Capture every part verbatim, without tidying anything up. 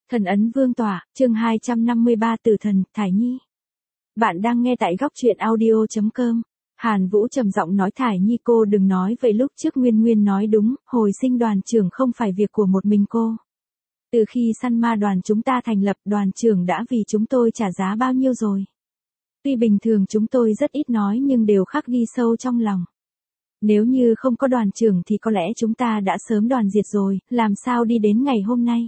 Thần ấn vương tỏa, chương hai trăm năm mươi ba Tử thần, Thải Nhi. Bạn đang nghe tại góc truyện audio chấm com. Hàn Vũ trầm giọng nói Thải Nhi cô đừng nói vậy lúc trước Nguyên Nguyên nói đúng, hồi sinh đoàn trưởng không phải việc của một mình cô. Từ khi săn ma đoàn chúng ta thành lập đoàn trưởng đã vì chúng tôi trả giá bao nhiêu rồi. Tuy bình thường chúng tôi rất ít nói nhưng đều khắc ghi sâu trong lòng. Nếu như không có đoàn trưởng thì có lẽ chúng ta đã sớm đoàn diệt rồi, làm sao đi đến ngày hôm nay.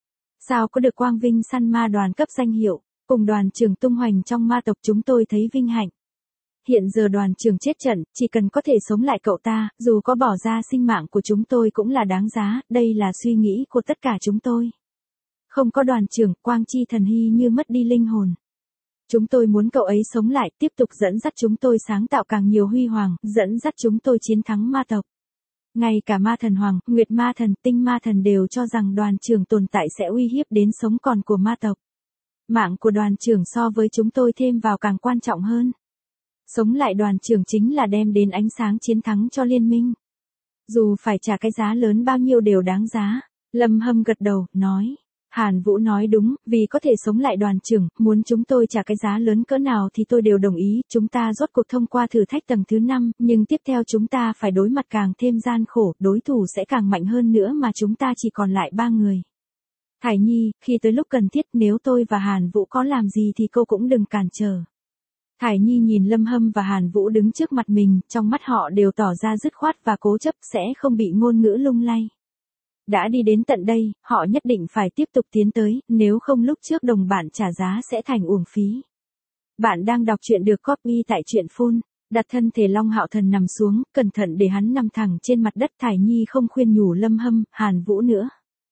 Sao có được quang vinh săn ma đoàn cấp danh hiệu, cùng đoàn trưởng tung hoành trong ma tộc chúng tôi thấy vinh hạnh. Hiện giờ đoàn trưởng chết trận, chỉ cần có thể sống lại cậu ta, dù có bỏ ra sinh mạng của chúng tôi cũng là đáng giá, đây là suy nghĩ của tất cả chúng tôi. Không có đoàn trưởng, Quang Chi Thần Hy như mất đi linh hồn. Chúng tôi muốn cậu ấy sống lại, tiếp tục dẫn dắt chúng tôi sáng tạo càng nhiều huy hoàng, dẫn dắt chúng tôi chiến thắng ma tộc. Ngay cả ma thần hoàng, nguyệt ma thần, tinh ma thần đều cho rằng đoàn trưởng tồn tại sẽ uy hiếp đến sống còn của ma tộc. Mạng của đoàn trưởng so với chúng tôi thêm vào càng quan trọng hơn. Sống lại đoàn trưởng chính là đem đến ánh sáng chiến thắng cho liên minh. Dù phải trả cái giá lớn bao nhiêu đều đáng giá. Lâm Hâm gật đầu, nói. Hàn Vũ nói đúng, vì có thể sống lại đoàn trưởng, muốn chúng tôi trả cái giá lớn cỡ nào thì tôi đều đồng ý, chúng ta rốt cuộc thông qua thử thách tầng thứ năm, nhưng tiếp theo chúng ta phải đối mặt càng thêm gian khổ, đối thủ sẽ càng mạnh hơn nữa mà chúng ta chỉ còn lại ba người. Thải Nhi, khi tới lúc cần thiết nếu tôi và Hàn Vũ có làm gì thì cô cũng đừng cản trở. Thải Nhi nhìn Lâm Hâm và Hàn Vũ đứng trước mặt mình, trong mắt họ đều tỏ ra dứt khoát và cố chấp sẽ không bị ngôn ngữ lung lay. Đã đi đến tận đây, họ nhất định phải tiếp tục tiến tới, nếu không lúc trước đồng bạn trả giá sẽ thành uổng phí. Bạn đang đọc truyện được copy tại truyện phun, đặt thân thể Long Hạo Thần nằm xuống, cẩn thận để hắn nằm thẳng trên mặt đất. Thải Nhi không khuyên nhủ Lâm Hâm, Hàn Vũ nữa.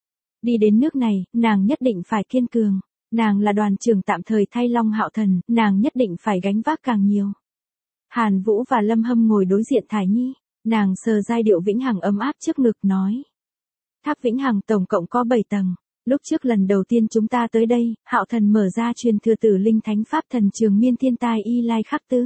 Đi đến nước này, nàng nhất định phải kiên cường, nàng là đoàn trưởng tạm thời thay Long Hạo Thần, nàng nhất định phải gánh vác càng nhiều. Hàn Vũ và Lâm Hâm ngồi đối diện Thải Nhi, nàng sờ giai điệu vĩnh hằng ấm áp trước ngực nói. Tháp Vĩnh Hằng tổng cộng có bảy tầng. Lúc trước lần đầu tiên chúng ta tới đây, Hạo Thần mở ra truyền thừa Tử Linh Thánh Pháp Thần Trường Miên Thiên Tai Y Lai Khắc Tư.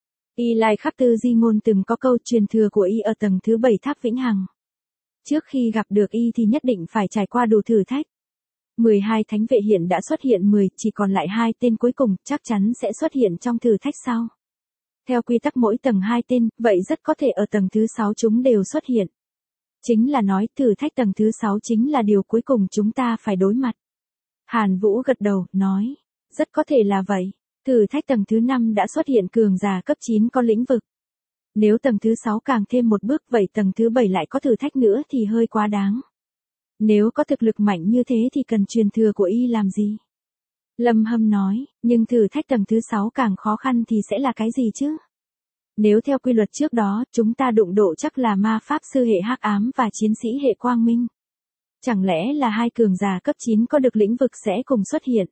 Y Lai Khắc Tư di ngôn từng có câu truyền thừa của y ở tầng thứ bảy Tháp Vĩnh Hằng. Trước khi gặp được y thì nhất định phải trải qua đủ thử thách. mười hai thánh vệ hiện đã xuất hiện mười, chỉ còn lại hai tên cuối cùng, chắc chắn sẽ xuất hiện trong thử thách sau. Theo quy tắc mỗi tầng hai tên, vậy rất có thể ở tầng thứ sáu chúng đều xuất hiện. Chính là nói thử thách tầng thứ sáu chính là điều cuối cùng chúng ta phải đối mặt. Hàn Vũ gật đầu, nói. Rất có thể là vậy. Thử thách tầng thứ năm đã xuất hiện cường giả cấp chín có lĩnh vực. Nếu tầng thứ sáu càng thêm một bước vậy tầng thứ bảy lại có thử thách nữa thì hơi quá đáng. Nếu có thực lực mạnh như thế thì cần truyền thừa của y làm gì? Lâm Hâm nói, nhưng thử thách tầng thứ sáu càng khó khăn thì sẽ là cái gì chứ? Nếu theo quy luật trước đó, chúng ta đụng độ chắc là ma pháp sư hệ hắc ám và chiến sĩ hệ quang minh. Chẳng lẽ là hai cường giả cấp chín có được lĩnh vực sẽ cùng xuất hiện?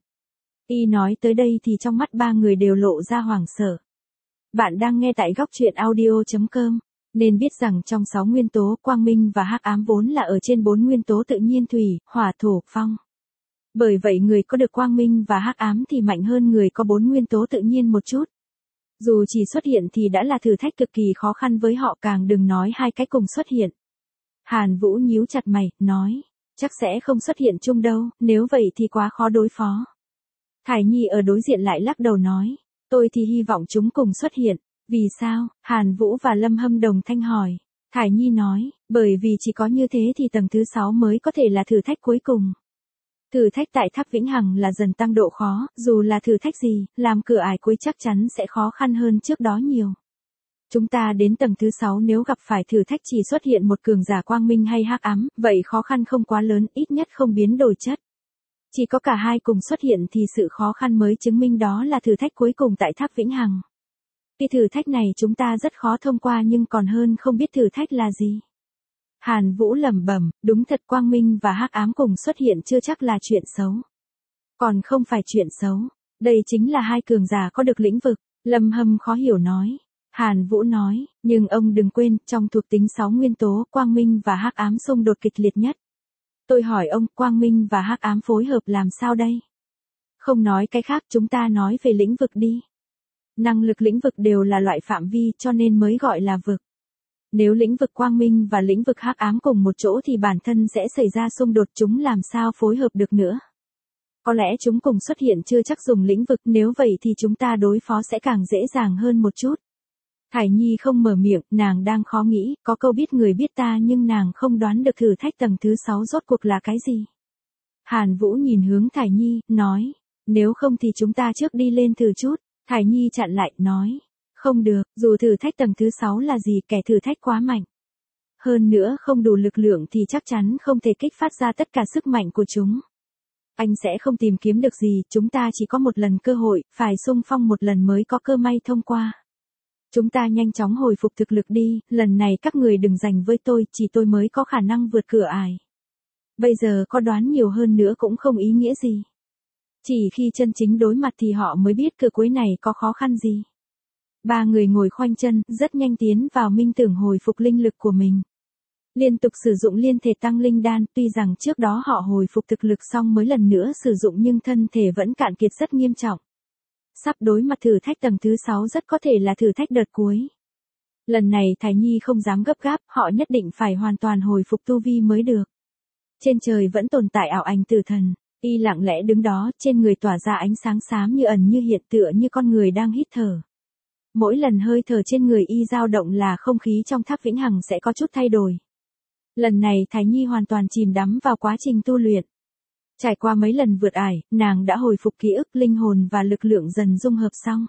Y nói tới đây thì trong mắt ba người đều lộ ra hoảng sợ. Bạn đang nghe tại góc truyện audio chấm com, nên biết rằng trong sáu nguyên tố quang minh và hắc ám vốn là ở trên bốn nguyên tố tự nhiên thủy, hỏa thổ, phong. Bởi vậy người có được quang minh và hắc ám thì mạnh hơn người có bốn nguyên tố tự nhiên một chút. Dù chỉ xuất hiện thì đã là thử thách cực kỳ khó khăn với họ, càng đừng nói hai cái cùng xuất hiện. Hàn Vũ nhíu chặt mày, nói, chắc sẽ không xuất hiện chung đâu, nếu vậy thì quá khó đối phó. Thải Nhi ở đối diện lại lắc đầu nói, tôi thì hy vọng chúng cùng xuất hiện. Vì sao? Hàn Vũ và Lâm Hâm đồng thanh hỏi. Thải Nhi nói, bởi vì chỉ có như thế thì tầng thứ sáu mới có thể là thử thách cuối cùng. Thử thách tại Tháp Vĩnh Hằng là dần tăng độ khó, dù là thử thách gì, làm cửa ải cuối chắc chắn sẽ khó khăn hơn trước đó nhiều. Chúng ta đến tầng thứ sáu nếu gặp phải thử thách chỉ xuất hiện một cường giả quang minh hay hắc ám, vậy khó khăn không quá lớn, ít nhất không biến đổi chất. Chỉ có cả hai cùng xuất hiện thì sự khó khăn mới chứng minh đó là thử thách cuối cùng tại Tháp Vĩnh Hằng. Cái thử thách này chúng ta rất khó thông qua nhưng còn hơn không biết thử thách là gì. Hàn Vũ lẩm bẩm, đúng thật quang minh và hắc ám cùng xuất hiện chưa chắc là chuyện xấu. Còn không phải chuyện xấu, đây chính là hai cường giả có được lĩnh vực. Lâm Hâm khó hiểu nói. Hàn Vũ nói, nhưng ông đừng quên, trong thuộc tính sáu nguyên tố, quang minh và hắc ám xung đột kịch liệt nhất. Tôi hỏi ông, quang minh và hắc ám phối hợp làm sao đây? Không nói cái khác, chúng ta nói về lĩnh vực đi. Năng lực lĩnh vực đều là loại phạm vi cho nên mới gọi là vực. Nếu lĩnh vực quang minh và lĩnh vực hắc ám cùng một chỗ thì bản thân sẽ xảy ra xung đột, chúng làm sao phối hợp được nữa. Có lẽ chúng cùng xuất hiện chưa chắc dùng lĩnh vực, nếu vậy thì chúng ta đối phó sẽ càng dễ dàng hơn một chút. Thải Nhi không mở miệng, nàng đang khó nghĩ, có câu biết người biết ta nhưng nàng không đoán được thử thách tầng thứ sáu rốt cuộc là cái gì. Hàn Vũ nhìn hướng Thải Nhi, nói, nếu không thì chúng ta trước đi lên thử chút. Thải Nhi chặn lại, nói, không được, dù thử thách tầng thứ sáu là gì, kẻ thử thách quá mạnh. Hơn nữa không đủ lực lượng thì chắc chắn không thể kích phát ra tất cả sức mạnh của chúng. Anh sẽ không tìm kiếm được gì, chúng ta chỉ có một lần cơ hội, phải xung phong một lần mới có cơ may thông qua. Chúng ta nhanh chóng hồi phục thực lực đi, lần này các người đừng giành với tôi, chỉ tôi mới có khả năng vượt cửa ải. Bây giờ có đoán nhiều hơn nữa cũng không ý nghĩa gì. Chỉ khi chân chính đối mặt thì họ mới biết cửa cuối này có khó khăn gì. Ba người ngồi khoanh chân, rất nhanh tiến vào minh tưởng hồi phục linh lực của mình. Liên tục sử dụng liên thể tăng linh đan, tuy rằng trước đó họ hồi phục thực lực xong mới lần nữa sử dụng nhưng thân thể vẫn cạn kiệt rất nghiêm trọng. Sắp đối mặt thử thách tầng thứ sáu rất có thể là thử thách đợt cuối. Lần này Thải Nhi không dám gấp gáp, họ nhất định phải hoàn toàn hồi phục tu vi mới được. Trên trời vẫn tồn tại ảo ảnh tử thần, y lặng lẽ đứng đó, trên người tỏa ra ánh sáng xám như ẩn như hiện tựa như con người đang hít thở. Mỗi lần hơi thở trên người y dao động là không khí trong tháp vĩnh hằng sẽ có chút thay đổi. Lần này Thải Nhi hoàn toàn chìm đắm vào quá trình tu luyện. Trải qua mấy lần vượt ải, nàng đã hồi phục ký ức, linh hồn và lực lượng dần dung hợp xong.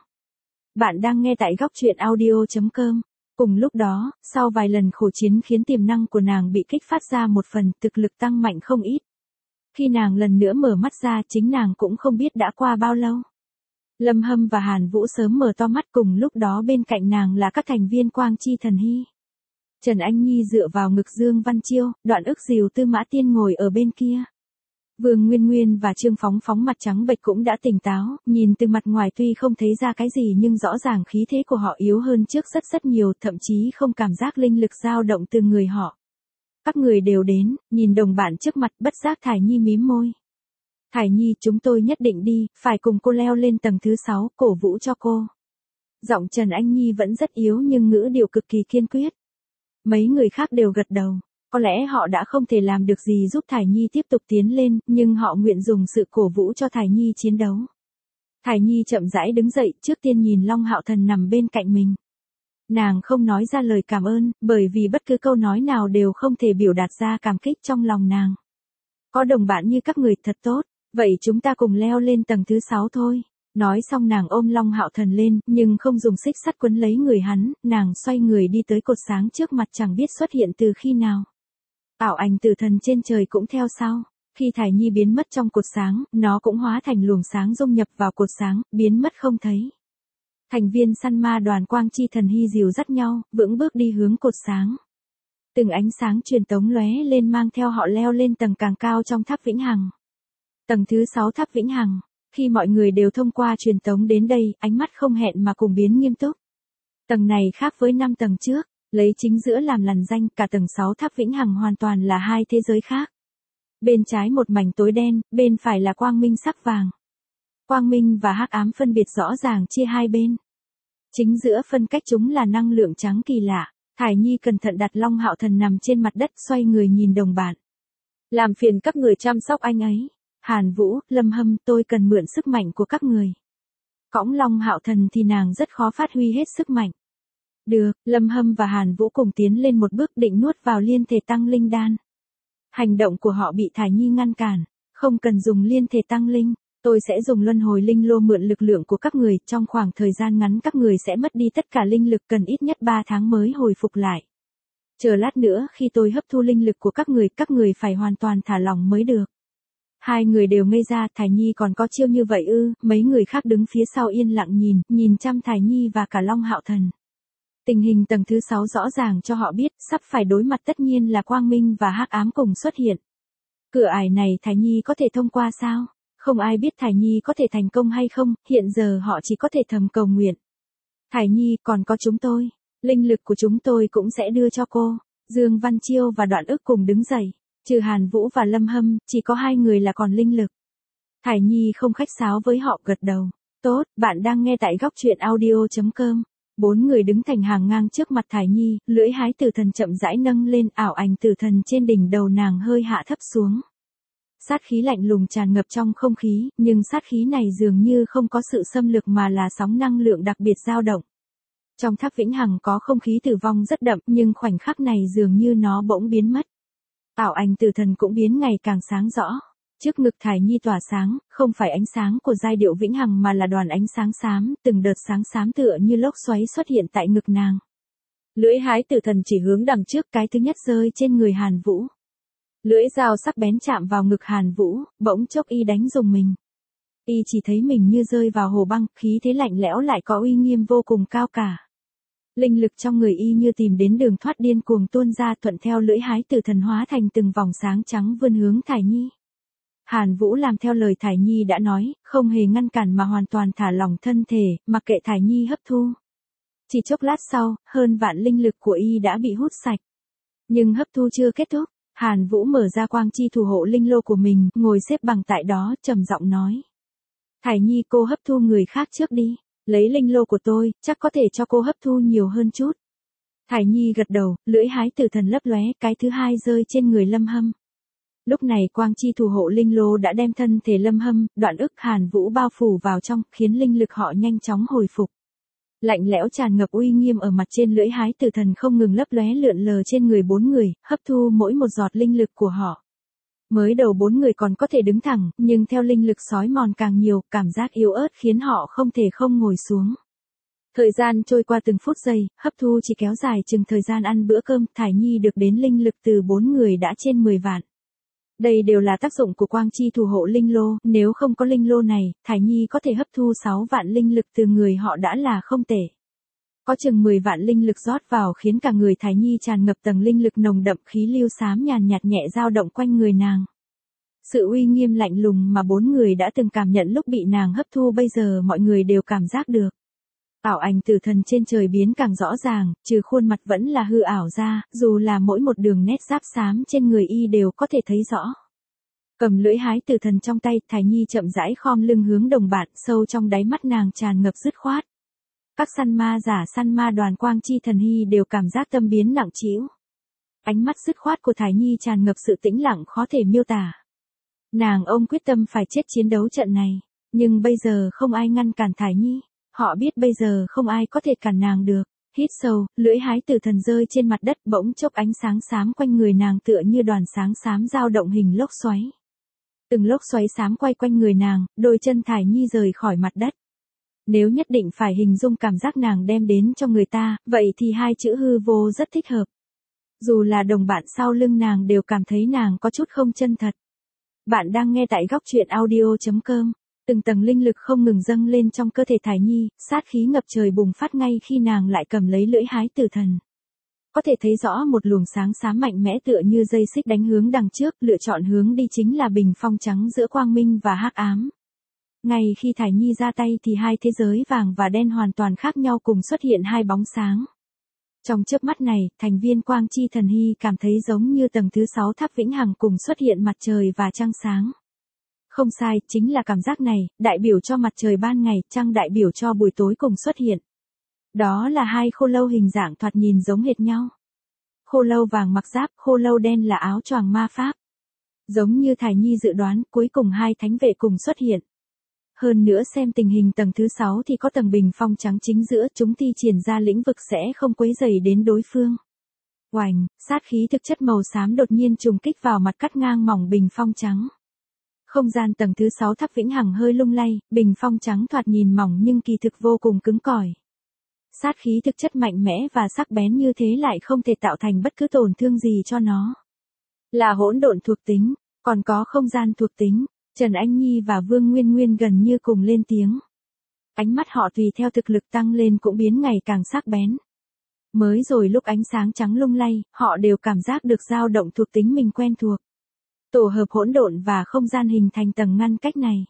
Bạn đang nghe tại góc truyện audio chấm com. Cùng lúc đó, sau vài lần khổ chiến khiến tiềm năng của nàng bị kích phát ra một phần, thực lực tăng mạnh không ít. Khi nàng lần nữa mở mắt ra, chính nàng cũng không biết đã qua bao lâu. Lâm Hâm và Hàn Vũ sớm mở to mắt, cùng lúc đó bên cạnh nàng là các thành viên Quang Chi Thần Hy. Trần Anh Nhi dựa vào ngực Dương Văn Chiêu, Đoạn Ức Dìu Tư Mã Tiên ngồi ở bên kia. Vương Nguyên Nguyên và Trương Phóng Phóng mặt trắng bệch cũng đã tỉnh táo, nhìn từ mặt ngoài tuy không thấy ra cái gì nhưng rõ ràng khí thế của họ yếu hơn trước rất rất nhiều, thậm chí không cảm giác linh lực dao động từ người họ. Các người đều đến, nhìn đồng bạn trước mặt, bất giác Thải Nhi mím môi. Thải Nhi, chúng tôi nhất định đi, phải cùng cô leo lên tầng thứ sáu, cổ vũ cho cô. Giọng Trần Anh Nhi vẫn rất yếu nhưng ngữ điệu cực kỳ kiên quyết. Mấy người khác đều gật đầu. Có lẽ họ đã không thể làm được gì giúp Thải Nhi tiếp tục tiến lên, nhưng họ nguyện dùng sự cổ vũ cho Thải Nhi chiến đấu. Thải Nhi chậm rãi đứng dậy, trước tiên nhìn Long Hạo Thần nằm bên cạnh mình. Nàng không nói ra lời cảm ơn, bởi vì bất cứ câu nói nào đều không thể biểu đạt ra cảm kích trong lòng nàng. Có đồng bạn như các người thật tốt, vậy chúng ta cùng leo lên tầng thứ sáu thôi. Nói xong nàng ôm Long Hạo Thần lên, nhưng không dùng xích sắt quấn lấy người hắn, nàng xoay người đi tới cột sáng trước mặt chẳng biết xuất hiện từ khi nào. Ảo ảnh tử thần trên trời cũng theo sau. Khi Thải Nhi biến mất trong cột sáng, nó cũng hóa thành luồng sáng dung nhập vào cột sáng, biến mất không thấy. Thành viên săn ma đoàn Quang Chi Thần Hy dìu dắt nhau, vững bước đi hướng cột sáng. Từng ánh sáng truyền tống lóe lên mang theo họ leo lên tầng càng cao trong tháp vĩnh hằng. Tầng thứ sáu tháp vĩnh hằng. Khi mọi người đều thông qua truyền tống đến đây, ánh mắt không hẹn mà cùng biến nghiêm túc. Tầng này khác với năm tầng trước, lấy chính giữa làm lằn danh, cả tầng sáu tháp vĩnh hằng hoàn toàn là hai thế giới khác. Bên trái một mảnh tối đen, bên phải là quang minh sắc vàng. Quang minh và hắc ám phân biệt rõ ràng chia hai bên. Chính giữa phân cách chúng là năng lượng trắng kỳ lạ. Thải Nhi cẩn thận đặt Long Hạo Thần nằm trên mặt đất, xoay người nhìn đồng bạn. Làm phiền các người chăm sóc anh ấy. Hàn Vũ, Lâm Hâm, tôi cần mượn sức mạnh của các người. Cõng Long Hạo Thần thì nàng rất khó phát huy hết sức mạnh. Được, Lâm Hâm và Hàn Vũ cùng tiến lên một bước định nuốt vào liên thể tăng linh đan. Hành động của họ bị Thải Nhi ngăn cản. Không cần dùng liên thể tăng linh, tôi sẽ dùng luân hồi linh lô mượn lực lượng của các người. Trong khoảng thời gian ngắn các người sẽ mất đi tất cả linh lực, cần ít nhất ba tháng mới hồi phục lại. Chờ lát nữa khi tôi hấp thu linh lực của các người, các người phải hoàn toàn thả lỏng mới được. Hai người đều ngây ra, Thải Nhi còn có chiêu như vậy ư? Mấy người khác đứng phía sau yên lặng nhìn, nhìn chăm Thải Nhi và cả Long Hạo Thần. Tình hình tầng thứ sáu rõ ràng cho họ biết, sắp phải đối mặt tất nhiên là quang minh và hắc ám cùng xuất hiện. Cửa ải này Thải Nhi có thể thông qua sao? Không ai biết Thải Nhi có thể thành công hay không, hiện giờ họ chỉ có thể thầm cầu nguyện. Thải Nhi, còn có chúng tôi. Linh lực của chúng tôi cũng sẽ đưa cho cô. Dương Văn Chiêu và Đoạn Ức cùng đứng dậy. Trừ Hàn Vũ và Lâm Hâm, chỉ có hai người là còn linh lực. Thải Nhi không khách sáo với họ, gật đầu. Tốt, bạn đang nghe tại góc truyện audio chấm com. Bốn người đứng thành hàng ngang trước mặt Thải Nhi, lưỡi hái tử thần chậm rãi nâng lên, ảo ảnh tử thần trên đỉnh đầu nàng hơi hạ thấp xuống. Sát khí lạnh lùng tràn ngập trong không khí, nhưng sát khí này dường như không có sự xâm lược mà là sóng năng lượng đặc biệt dao động. Trong tháp vĩnh hằng có không khí tử vong rất đậm, nhưng khoảnh khắc này dường như nó bỗng biến mất. Ảo ảnh tử thần cũng biến ngày càng sáng rõ. Trước ngực Thải Nhi tỏa sáng, không phải ánh sáng của giai điệu vĩnh hằng mà là đoàn ánh sáng xám, từng đợt sáng xám tựa như lốc xoáy xuất hiện tại ngực nàng. Lưỡi hái tử thần chỉ hướng đằng trước, cái thứ nhất rơi trên người Hàn Vũ. Lưỡi dao sắc bén chạm vào ngực Hàn Vũ, bỗng chốc y đánh rùng mình. Y chỉ thấy mình như rơi vào hồ băng, khí thế lạnh lẽo lại có uy nghiêm vô cùng cao cả. Linh lực trong người y như tìm đến đường thoát điên cuồng tuôn ra, thuận theo lưỡi hái tử thần hóa thành từng vòng sáng trắng vươn hướng Thải Nhi. Hàn Vũ làm theo lời Thải Nhi đã nói, không hề ngăn cản mà hoàn toàn thả lỏng thân thể, mặc kệ Thải Nhi hấp thu. Chỉ chốc lát sau, hơn vạn linh lực của y đã bị hút sạch. Nhưng hấp thu chưa kết thúc, Hàn Vũ mở ra quang chi thủ hộ linh lô của mình, ngồi xếp bằng tại đó, trầm giọng nói. Thải Nhi, cô hấp thu người khác trước đi, lấy linh lô của tôi, chắc có thể cho cô hấp thu nhiều hơn chút. Thải Nhi gật đầu, lưỡi hái tử thần lấp lóe, cái thứ hai rơi trên người Lâm Hâm. Lúc này quang chi thủ hộ linh lô đã đem thân thể Lâm Hâm, Đoạn Ức, Hàn Vũ bao phủ vào trong, khiến linh lực họ nhanh chóng hồi phục. Lạnh lẽo tràn ngập uy nghiêm ở mặt trên lưỡi hái tử thần không ngừng lấp lóe lượn lờ trên người bốn người, hấp thu mỗi một giọt linh lực của họ. Mới đầu bốn người còn có thể đứng thẳng, nhưng theo linh lực xói mòn càng nhiều, cảm giác yếu ớt khiến họ không thể không ngồi xuống. Thời gian trôi qua từng phút giây, hấp thu chỉ kéo dài chừng thời gian ăn bữa cơm, Thải Nhi được đến linh lực từ bốn người đã trên mười vạn. Đây đều là tác dụng của quang chi thủ hộ linh lô, nếu không có linh lô này, Thải Nhi có thể hấp thu sáu vạn linh lực từ người họ đã là không tệ. Có chừng mười vạn linh lực rót vào khiến cả người Thải Nhi tràn ngập tầng linh lực nồng đậm, khí lưu xám nhàn nhạt nhẹ dao động quanh người nàng. Sự uy nghiêm lạnh lùng mà bốn người đã từng cảm nhận lúc bị nàng hấp thu bây giờ mọi người đều cảm giác được. Ảo ảnh tử thần trên trời biến càng rõ ràng, trừ khuôn mặt vẫn là hư ảo ra, dù là mỗi một đường nét giáp xám trên người y đều có thể thấy rõ. Cầm lưỡi hái tử thần trong tay, Thải Nhi chậm rãi khom lưng hướng đồng bạn, sâu trong đáy mắt nàng tràn ngập dứt khoát. Các săn ma giả săn ma đoàn quang chi thần hy đều cảm giác tâm biến nặng trĩu. Ánh mắt dứt khoát của Thải Nhi tràn ngập sự tĩnh lặng khó thể miêu tả. Nàng ông quyết tâm phải chết chiến đấu trận này, nhưng bây giờ không ai ngăn cản Thải Nhi. Họ biết bây giờ không ai có thể cản nàng được. Hít sâu, lưỡi hái tử thần rơi trên mặt đất, bỗng chốc ánh sáng xám quanh người nàng tựa như đoàn sáng xám dao động hình lốc xoáy. Từng lốc xoáy xám quay quanh người nàng, đôi chân Thải Nhi rời khỏi mặt đất. Nếu nhất định phải hình dung cảm giác nàng đem đến cho người ta, vậy thì hai chữ hư vô rất thích hợp. Dù là đồng bạn sau lưng nàng đều cảm thấy nàng có chút không chân thật. Bạn đang nghe tại góc truyện audio chấm com. Từng tầng linh lực không ngừng dâng lên trong cơ thể Thải Nhi, sát khí ngập trời bùng phát ngay khi nàng lại cầm lấy lưỡi hái tử thần. Có thể thấy rõ một luồng sáng xám mạnh mẽ tựa như dây xích đánh hướng đằng trước, lựa chọn hướng đi chính là bình phong trắng giữa quang minh và hắc ám. Ngay khi Thải Nhi ra tay thì hai thế giới vàng và đen hoàn toàn khác nhau cùng xuất hiện hai bóng sáng. Trong chớp mắt này, thành viên quang chi thần hy cảm thấy giống như tầng thứ sáu tháp vĩnh hằng cùng xuất hiện mặt trời và trăng sáng. Không sai, chính là cảm giác này, đại biểu cho mặt trời ban ngày, trăng đại biểu cho buổi tối cùng xuất hiện. Đó là hai khô lâu hình dạng thoạt nhìn giống hệt nhau. Khô lâu vàng mặc giáp, khô lâu đen là áo choàng ma pháp. Giống như Thải Nhi dự đoán, cuối cùng hai thánh vệ cùng xuất hiện. Hơn nữa xem tình hình tầng thứ sáu thì có tầng bình phong trắng chính giữa, chúng thi triển ra lĩnh vực sẽ không quấy rầy đến đối phương. Oành, sát khí thực chất màu xám đột nhiên trùng kích vào mặt cắt ngang mỏng bình phong trắng. Không gian tầng thứ sáu tháp vĩnh hằng hơi lung lay, bình phong trắng thoạt nhìn mỏng nhưng kỳ thực vô cùng cứng cỏi. Sát khí thực chất mạnh mẽ và sắc bén như thế lại không thể tạo thành bất cứ tổn thương gì cho nó. Là hỗn độn thuộc tính, còn có không gian thuộc tính, Trần Anh Nhi và Vương Nguyên Nguyên gần như cùng lên tiếng. Ánh mắt họ tùy theo thực lực tăng lên cũng biến ngày càng sắc bén. Mới rồi lúc ánh sáng trắng lung lay, họ đều cảm giác được dao động thuộc tính mình quen thuộc. Tổ hợp hỗn độn và không gian hình thành tầng ngăn cách này.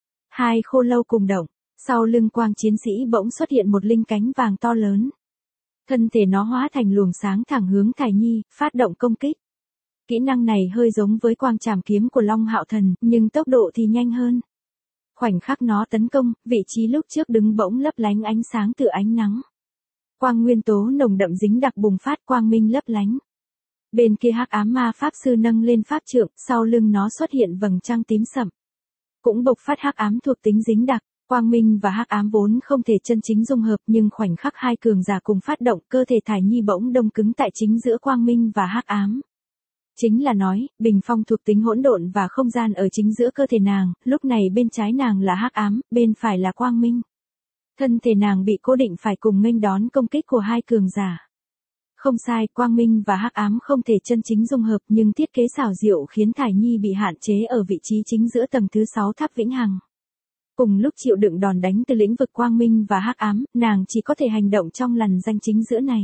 Hai khô lâu cùng động, sau lưng quang chiến sĩ bỗng xuất hiện một linh cánh vàng to lớn. Thân thể nó hóa thành luồng sáng thẳng hướng Thải Nhi, phát động công kích. Kỹ năng này hơi giống với quang trảm kiếm của Long Hạo Thần, nhưng tốc độ thì nhanh hơn. Khoảnh khắc nó tấn công, vị trí lúc trước đứng bỗng lấp lánh ánh sáng từ ánh nắng. Quang nguyên tố nồng đậm dính đặc bùng phát quang minh lấp lánh. Bên kia hắc ám ma pháp sư nâng lên pháp trượng, sau lưng nó xuất hiện vầng trăng tím sậm. Cũng bộc phát hắc ám thuộc tính dính đặc, quang minh và hắc ám vốn không thể chân chính dung hợp, nhưng khoảnh khắc hai cường giả cùng phát động, cơ thể Thải Nhi bỗng đông cứng tại chính giữa quang minh và hắc ám. Chính là nói, bình phong thuộc tính hỗn độn và không gian ở chính giữa cơ thể nàng, lúc này bên trái nàng là hắc ám, bên phải là quang minh. Thân thể nàng bị cố định phải cùng nghênh đón công kích của hai cường giả. Không sai, quang minh và hắc ám không thể chân chính dung hợp, nhưng thiết kế xảo diệu khiến Thải Nhi bị hạn chế ở vị trí chính giữa tầng thứ sáu tháp vĩnh hằng. Cùng lúc chịu đựng đòn đánh từ lĩnh vực quang minh và hắc ám, nàng chỉ có thể hành động trong lằn ranh chính giữa này.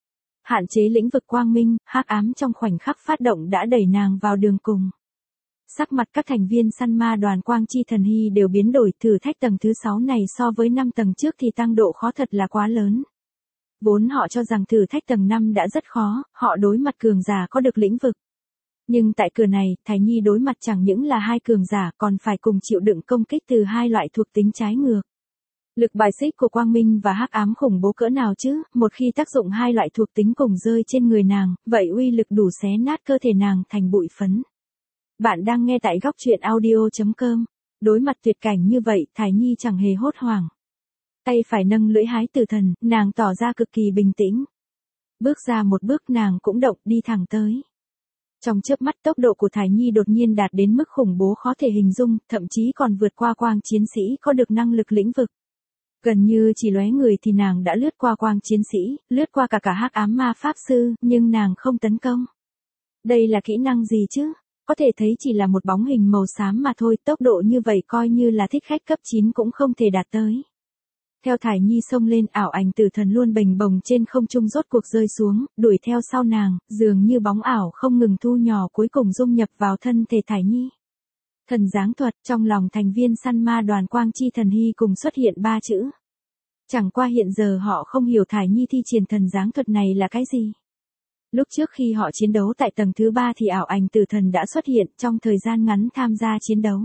Hạn chế lĩnh vực quang minh, hắc ám trong khoảnh khắc phát động đã đẩy nàng vào đường cùng. Sắc mặt các thành viên săn ma đoàn Quang Chi Thần Hy đều biến đổi, thử thách tầng thứ sáu này so với năm tầng trước thì tăng độ khó thật là quá lớn. Vốn họ cho rằng thử thách tầng năm đã rất khó, họ đối mặt cường giả có được lĩnh vực. Nhưng tại cửa này, Thải Nhi đối mặt chẳng những là hai cường giả còn phải cùng chịu đựng công kích từ hai loại thuộc tính trái ngược. Lực bài xích của quang minh và hắc ám khủng bố cỡ nào chứ, một khi tác dụng hai loại thuộc tính cùng rơi trên người nàng, vậy uy lực đủ xé nát cơ thể nàng thành bụi phấn. Bạn đang nghe tại góc truyện audio chấm com. Đối mặt tuyệt cảnh như vậy, Thải Nhi chẳng hề hốt hoảng. Tay phải nâng lưỡi hái tử thần, nàng tỏ ra cực kỳ bình tĩnh. Bước ra một bước nàng cũng động đi thẳng tới. Trong chớp mắt tốc độ của Thải Nhi đột nhiên đạt đến mức khủng bố khó thể hình dung, thậm chí còn vượt qua quang chiến sĩ có được năng lực lĩnh vực. Gần như chỉ lóe người thì nàng đã lướt qua quang chiến sĩ, lướt qua cả cả hắc ám ma pháp sư, nhưng nàng không tấn công. Đây là kỹ năng gì chứ? Có thể thấy chỉ là một bóng hình màu xám mà thôi, tốc độ như vậy coi như là thích khách cấp chín cũng không thể đạt tới. Theo Thải Nhi xông lên, ảo ảnh tử thần luôn bềnh bồng trên không trung rốt cuộc rơi xuống, đuổi theo sau nàng, dường như bóng ảo không ngừng thu nhỏ cuối cùng dung nhập vào thân thể Thải Nhi. Thần giáng thuật, trong lòng thành viên săn ma đoàn Quang Chi Thần Hy cùng xuất hiện ba chữ. Chẳng qua hiện giờ họ không hiểu Thải Nhi thi triển thần giáng thuật này là cái gì. Lúc trước khi họ chiến đấu tại tầng thứ ba thì ảo ảnh tử thần đã xuất hiện trong thời gian ngắn tham gia chiến đấu.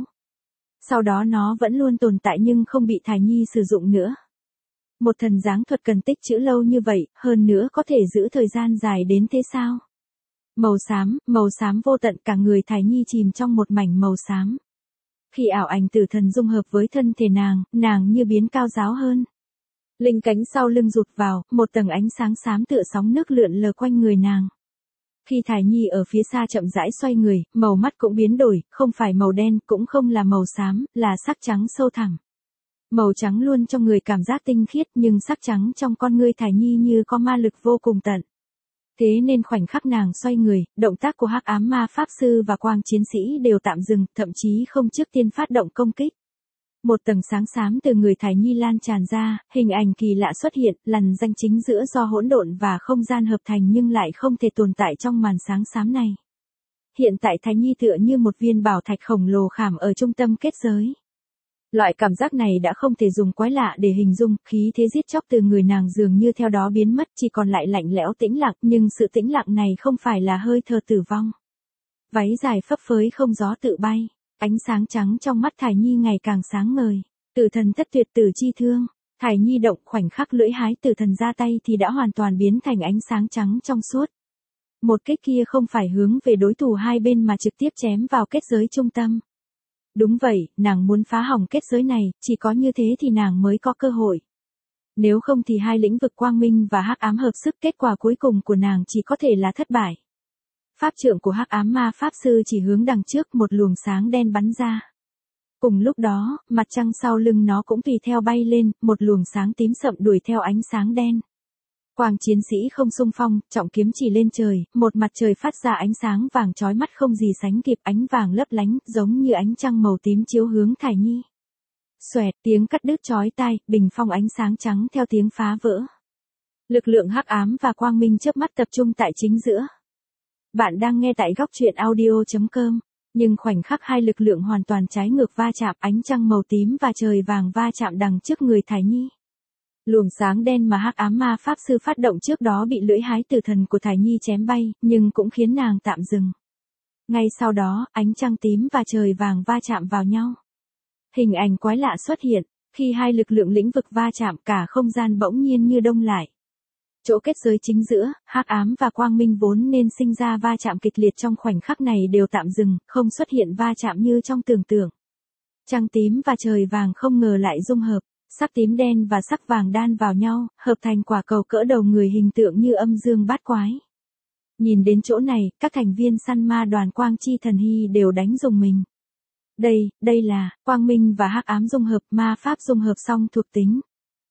Sau đó nó vẫn luôn tồn tại nhưng không bị Thải Nhi sử dụng nữa. Một thần giáng thuật cần tích trữ lâu như vậy, hơn nữa có thể giữ thời gian dài đến thế sao? Màu xám, màu xám vô tận, cả người Thải Nhi chìm trong một mảnh màu xám. Khi ảo ảnh tử thần dung hợp với thân thể nàng, nàng như biến cao giáo hơn. Linh cánh sau lưng rụt vào, một tầng ánh sáng xám tựa sóng nước lượn lờ quanh người nàng. Khi Thải Nhi ở phía xa chậm rãi xoay người, màu mắt cũng biến đổi, không phải màu đen, cũng không là màu xám, là sắc trắng sâu thẳm. Màu trắng luôn cho người cảm giác tinh khiết, nhưng sắc trắng trong con ngươi Thải Nhi như có ma lực vô cùng tận. Thế nên khoảnh khắc nàng xoay người, động tác của hắc ám ma pháp sư và quang chiến sĩ đều tạm dừng, thậm chí không trước tiên phát động công kích. Một tầng sáng xám từ người Thải Nhi lan tràn ra, hình ảnh kỳ lạ xuất hiện, lằn ranh chính giữa do hỗn độn và không gian hợp thành nhưng lại không thể tồn tại trong màn sáng xám này. Hiện tại Thải Nhi tựa như một viên bảo thạch khổng lồ khảm ở trung tâm kết giới. Loại cảm giác này đã không thể dùng quái lạ để hình dung, khí thế giết chóc từ người nàng dường như theo đó biến mất, chỉ còn lại lạnh lẽo tĩnh lặng, nhưng sự tĩnh lặng này không phải là hơi thở tử vong. Váy dài phấp phới không gió tự bay, ánh sáng trắng trong mắt Thải Nhi ngày càng sáng ngời. Tử thần thất tuyệt tử chi thương, Thải Nhi động, khoảnh khắc lưỡi hái tử thần ra tay thì đã hoàn toàn biến thành ánh sáng trắng trong suốt. Một kích kia không phải hướng về đối thủ hai bên mà trực tiếp chém vào kết giới trung tâm. Đúng vậy, nàng muốn phá hỏng kết giới này, chỉ có như thế thì nàng mới có cơ hội. Nếu không thì hai lĩnh vực quang minh và hắc ám hợp sức, kết quả cuối cùng của nàng chỉ có thể là thất bại. Pháp trượng của hắc ám ma pháp sư chỉ hướng đằng trước, một luồng sáng đen bắn ra. Cùng lúc đó, mặt trăng sau lưng nó cũng tùy theo bay lên, một luồng sáng tím sậm đuổi theo ánh sáng đen. Quang chiến sĩ không xung phong, trọng kiếm chỉ lên trời, một mặt trời phát ra ánh sáng vàng chói mắt không gì sánh kịp, ánh vàng lấp lánh, giống như ánh trăng màu tím chiếu hướng Thải Nhi. Xoẹt, tiếng cắt đứt chói tai, bình phong ánh sáng trắng theo tiếng phá vỡ. Lực lượng hắc ám và quang minh chớp mắt tập trung tại chính giữa. Bạn đang nghe tại góc truyện audio chấm com, nhưng khoảnh khắc hai lực lượng hoàn toàn trái ngược va chạm, ánh trăng màu tím và trời vàng va chạm đằng trước người Thải Nhi. Luồng sáng đen mà hắc ám ma pháp sư phát động trước đó bị lưỡi hái tử thần của Thải Nhi chém bay, nhưng cũng khiến nàng tạm dừng. Ngay sau đó, ánh trăng tím và trời vàng va chạm vào nhau. Hình ảnh quái lạ xuất hiện, khi hai lực lượng lĩnh vực va chạm cả không gian bỗng nhiên như đông lại. Chỗ kết giới chính giữa, hắc ám và quang minh vốn nên sinh ra va chạm kịch liệt trong khoảnh khắc này đều tạm dừng, không xuất hiện va chạm như trong tưởng tượng. Trăng tím và trời vàng không ngờ lại dung hợp, sắc tím đen và sắc vàng đan vào nhau, hợp thành quả cầu cỡ đầu người hình tượng như âm dương bát quái. Nhìn đến chỗ này, các thành viên săn ma đoàn Quang Chi Thần Hy đều đánh rùng mình. Đây, đây là, quang minh và hắc ám dung hợp, ma pháp dung hợp song thuộc tính.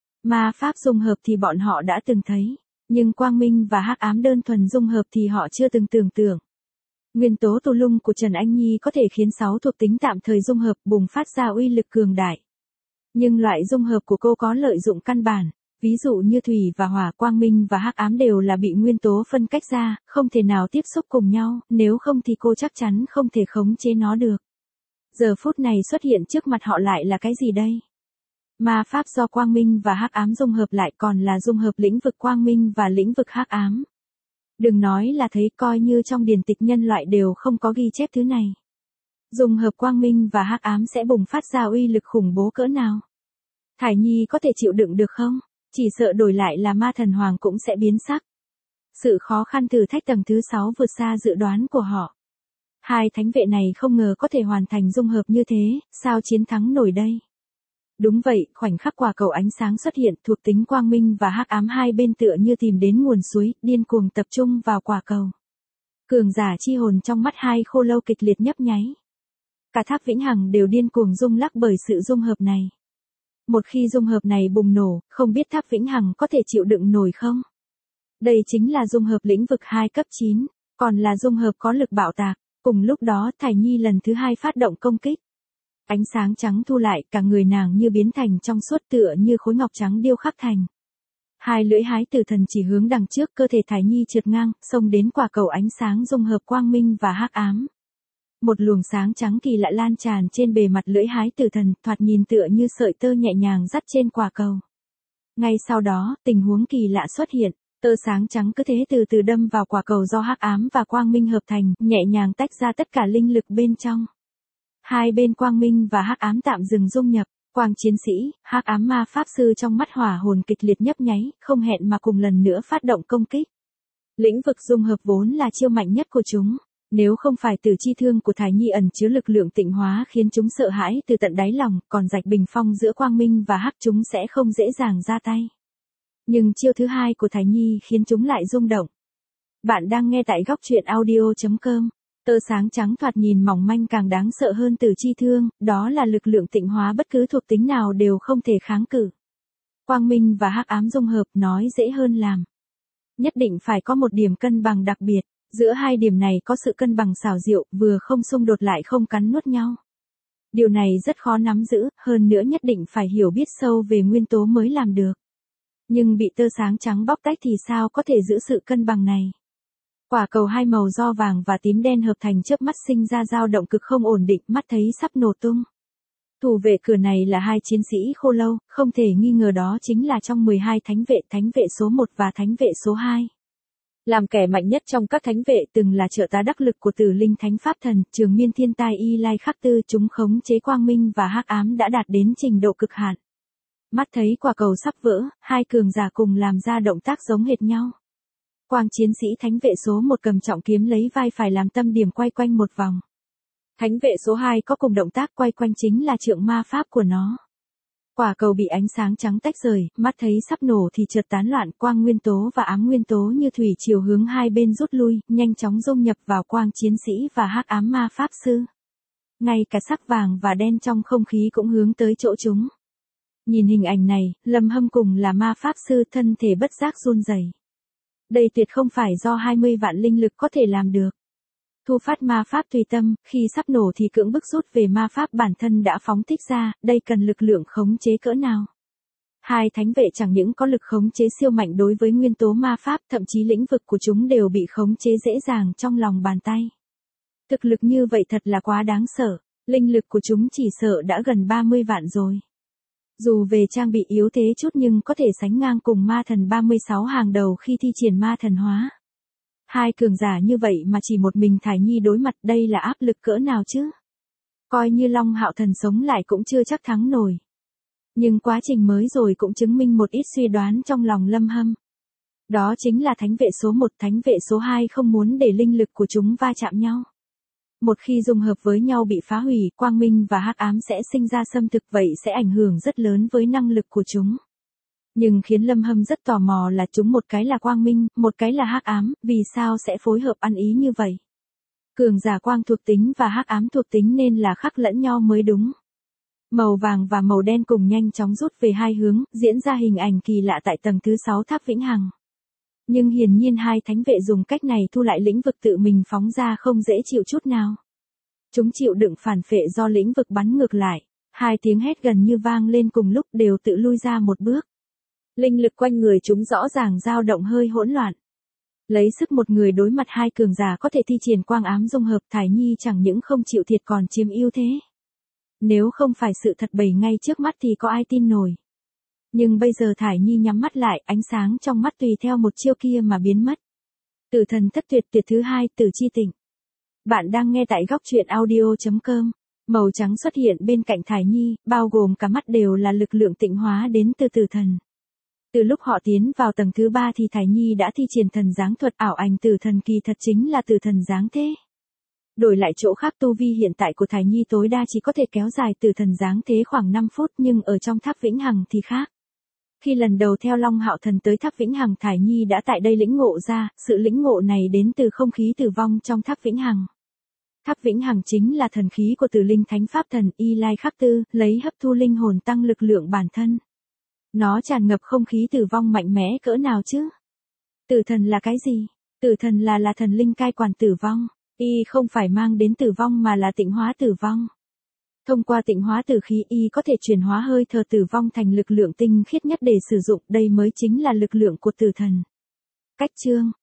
Ma pháp dung hợp thì bọn họ đã từng thấy, nhưng quang minh và hắc ám đơn thuần dung hợp thì họ chưa từng tưởng tượng. Nguyên tố tù lung của Trần Anh Nhi có thể khiến sáu thuộc tính tạm thời dung hợp bùng phát ra uy lực cường đại. Nhưng loại dung hợp của cô có lợi dụng căn bản, ví dụ như thủy và hỏa, quang minh và hắc ám đều là bị nguyên tố phân cách ra, không thể nào tiếp xúc cùng nhau, nếu không thì cô chắc chắn không thể khống chế nó được. Giờ phút này xuất hiện trước mặt họ lại là cái gì đây? Ma pháp do quang minh và hắc ám dung hợp lại còn là dung hợp lĩnh vực quang minh và lĩnh vực hắc ám. Đừng nói là thấy, coi như trong điển tịch nhân loại đều không có ghi chép thứ này. Dung hợp quang minh và hắc ám sẽ bùng phát ra uy lực khủng bố cỡ nào? Thải Nhi có thể chịu đựng được không? Chỉ sợ đổi lại là ma thần hoàng cũng sẽ biến sắc. Sự khó khăn thử thách tầng thứ sáu vượt xa dự đoán của họ. Hai thánh vệ này không ngờ có thể hoàn thành dung hợp như thế, sao chiến thắng nổi đây? Đúng vậy, khoảnh khắc quả cầu ánh sáng xuất hiện, thuộc tính quang minh và hắc ám hai bên tựa như tìm đến nguồn suối, điên cuồng tập trung vào quả cầu. Cường giả chi hồn trong mắt hai khô lâu kịch liệt nhấp nháy. Cả tháp vĩnh hằng đều điên cuồng rung lắc bởi sự dung hợp này. Một khi dung hợp này bùng nổ, không biết tháp vĩnh hằng có thể chịu đựng nổi không? Đây chính là dung hợp lĩnh vực hai cấp chín, còn là dung hợp có lực bạo tạc. Cùng lúc đó, Thải Nhi lần thứ hai phát động công kích. Ánh sáng trắng thu lại, cả người nàng như biến thành trong suốt tựa như khối ngọc trắng điêu khắc thành. Hai lưỡi hái tử thần chỉ hướng đằng trước, cơ thể Thải Nhi trượt ngang, xông đến quả cầu ánh sáng dung hợp quang minh và hắc ám. Một luồng sáng trắng kỳ lạ lan tràn trên bề mặt lưỡi hái tử thần, thoạt nhìn tựa như sợi tơ nhẹ nhàng dắt trên quả cầu. Ngay sau đó, tình huống kỳ lạ xuất hiện, tơ sáng trắng cứ thế từ từ đâm vào quả cầu do hắc ám và quang minh hợp thành, nhẹ nhàng tách ra tất cả linh lực bên trong. Hai bên quang minh và hắc ám tạm dừng dung nhập, quang chiến sĩ, hắc ám ma pháp sư trong mắt hỏa hồn kịch liệt nhấp nháy, không hẹn mà cùng lần nữa phát động công kích. Lĩnh vực dung hợp vốn là chiêu mạnh nhất của chúng. Nếu không phải từ chi thương của Thải Nhi ẩn chứa lực lượng tịnh hóa khiến chúng sợ hãi từ tận đáy lòng, còn rạch bình phong giữa quang minh và hắc chúng sẽ không dễ dàng ra tay. Nhưng chiêu thứ hai của Thải Nhi khiến chúng lại rung động. Bạn đang nghe tại góc truyện audio chấm com. Tơ sáng trắng thoạt nhìn mỏng manh càng đáng sợ hơn từ chi thương, đó là lực lượng tịnh hóa bất cứ thuộc tính nào đều không thể kháng cự. Quang minh và hắc ám dung hợp nói dễ hơn làm. Nhất định phải có một điểm cân bằng đặc biệt. Giữa hai điểm này có sự cân bằng xảo diệu, vừa không xung đột lại không cắn nuốt nhau. Điều này rất khó nắm giữ, hơn nữa nhất định phải hiểu biết sâu về nguyên tố mới làm được. Nhưng bị tơ sáng trắng bóc tách thì sao có thể giữ sự cân bằng này? Quả cầu hai màu do vàng và tím đen hợp thành chớp mắt sinh ra dao động cực không ổn định, mắt thấy sắp nổ tung. Thủ vệ cửa này là hai chiến sĩ khô lâu, không thể nghi ngờ đó chính là trong mười hai thánh vệ, thánh vệ số một và thánh vệ số hai. Làm kẻ mạnh nhất trong các thánh vệ từng là trợ tá đắc lực của Tử Linh Thánh Pháp Thần, Trường Miên Thiên Tai Y Lai Khắc Tư, chúng khống chế quang minh và hắc ám đã đạt đến trình độ cực hạn. Mắt thấy quả cầu sắp vỡ, hai cường giả cùng làm ra động tác giống hệt nhau. Quang chiến sĩ thánh vệ số một cầm trọng kiếm lấy vai phải làm tâm điểm quay quanh một vòng. Thánh vệ số hai có cùng động tác quay quanh chính là trượng ma pháp của nó. Quả cầu bị ánh sáng trắng tách rời, mắt thấy sắp nổ thì chợt tán loạn, quang nguyên tố và ám nguyên tố như thủy chiều hướng hai bên rút lui, nhanh chóng dung nhập vào quang chiến sĩ và hắc ám ma pháp sư. Ngay cả sắc vàng và đen trong không khí cũng hướng tới chỗ chúng. Nhìn hình ảnh này, Lâm Hâm cùng là ma pháp sư thân thể bất giác run rẩy. Đây tuyệt không phải do hai mươi vạn linh lực có thể làm được. Thu phát ma pháp tùy tâm, khi sắp nổ thì cưỡng bức rút về ma pháp bản thân đã phóng thích ra, đây cần lực lượng khống chế cỡ nào. Hai thánh vệ chẳng những có lực khống chế siêu mạnh đối với nguyên tố ma pháp, thậm chí lĩnh vực của chúng đều bị khống chế dễ dàng trong lòng bàn tay. Thực lực như vậy thật là quá đáng sợ, linh lực của chúng chỉ sợ đã gần ba mươi vạn rồi. Dù về trang bị yếu thế chút nhưng có thể sánh ngang cùng ma thần ba mươi sáu hàng đầu khi thi triển ma thần hóa. Hai cường giả như vậy mà chỉ một mình Thải Nhi đối mặt, đây là áp lực cỡ nào chứ? Coi như Long Hạo Thần sống lại cũng chưa chắc thắng nổi. Nhưng quá trình mới rồi cũng chứng minh một ít suy đoán trong lòng Lâm Hâm. Đó chính là thánh vệ số một, thánh vệ số hai không muốn để linh lực của chúng va chạm nhau. Một khi dung hợp với nhau bị phá hủy, quang minh và hắc ám sẽ sinh ra xâm thực, vậy sẽ ảnh hưởng rất lớn với năng lực của chúng. Nhưng khiến Lâm Hâm rất tò mò là chúng một cái là quang minh, một cái là hắc ám, vì sao sẽ phối hợp ăn ý như vậy? Cường giả quang thuộc tính và hắc ám thuộc tính nên là khắc lẫn nhau mới đúng. Màu vàng và màu đen cùng nhanh chóng rút về hai hướng, diễn ra hình ảnh kỳ lạ tại tầng thứ sáu tháp Vĩnh Hằng. Nhưng hiển nhiên hai thánh vệ dùng cách này thu lại lĩnh vực tự mình phóng ra không dễ chịu chút nào. Chúng chịu đựng phản phệ do lĩnh vực bắn ngược lại. Hai tiếng hét gần như vang lên cùng lúc, đều tự lui ra một bước. Linh lực quanh người chúng rõ ràng dao động hơi hỗn loạn. Lấy sức một người đối mặt hai cường giả có thể thi triển quang ám dung hợp, Thải Nhi chẳng những không chịu thiệt còn chiếm ưu thế. Nếu không phải sự thật bày ngay trước mắt thì có ai tin nổi. Nhưng bây giờ Thải Nhi nhắm mắt lại, ánh sáng trong mắt tùy theo một chiêu kia mà biến mất. Tử thần thất tuyệt tuyệt thứ hai, Tử chi tịnh. Bạn đang nghe tại góc truyện audio chấm com. Màu trắng xuất hiện bên cạnh Thải Nhi, bao gồm cả mắt đều là lực lượng tịnh hóa đến từ tử thần. Từ lúc họ tiến vào tầng thứ ba thì Thải Nhi đã thi triển thần giáng thuật, ảo ảnh tử thần kỳ thật chính là tử thần giáng thế. Đổi lại chỗ khác, tu vi hiện tại của Thải Nhi tối đa chỉ có thể kéo dài tử thần giáng thế khoảng năm phút, nhưng ở trong tháp Vĩnh Hằng thì khác. Khi lần đầu theo Long Hạo Thần tới tháp Vĩnh Hằng, Thải Nhi đã tại đây lĩnh ngộ ra, sự lĩnh ngộ này đến từ không khí tử vong trong tháp Vĩnh Hằng. Tháp Vĩnh Hằng chính là thần khí của Tử Linh Thánh Pháp Thần Y Lai Khắc Tư, lấy hấp thu linh hồn tăng lực lượng bản thân. Nó tràn ngập không khí tử vong mạnh mẽ cỡ nào chứ? Tử thần là cái gì? Tử thần là là thần linh cai quản tử vong. Y không phải mang đến tử vong mà là tịnh hóa tử vong. Thông qua tịnh hóa tử khí, Y có thể chuyển hóa hơi thở tử vong thành lực lượng tinh khiết nhất để sử dụng, đây mới chính là lực lượng của tử thần. Cách chương,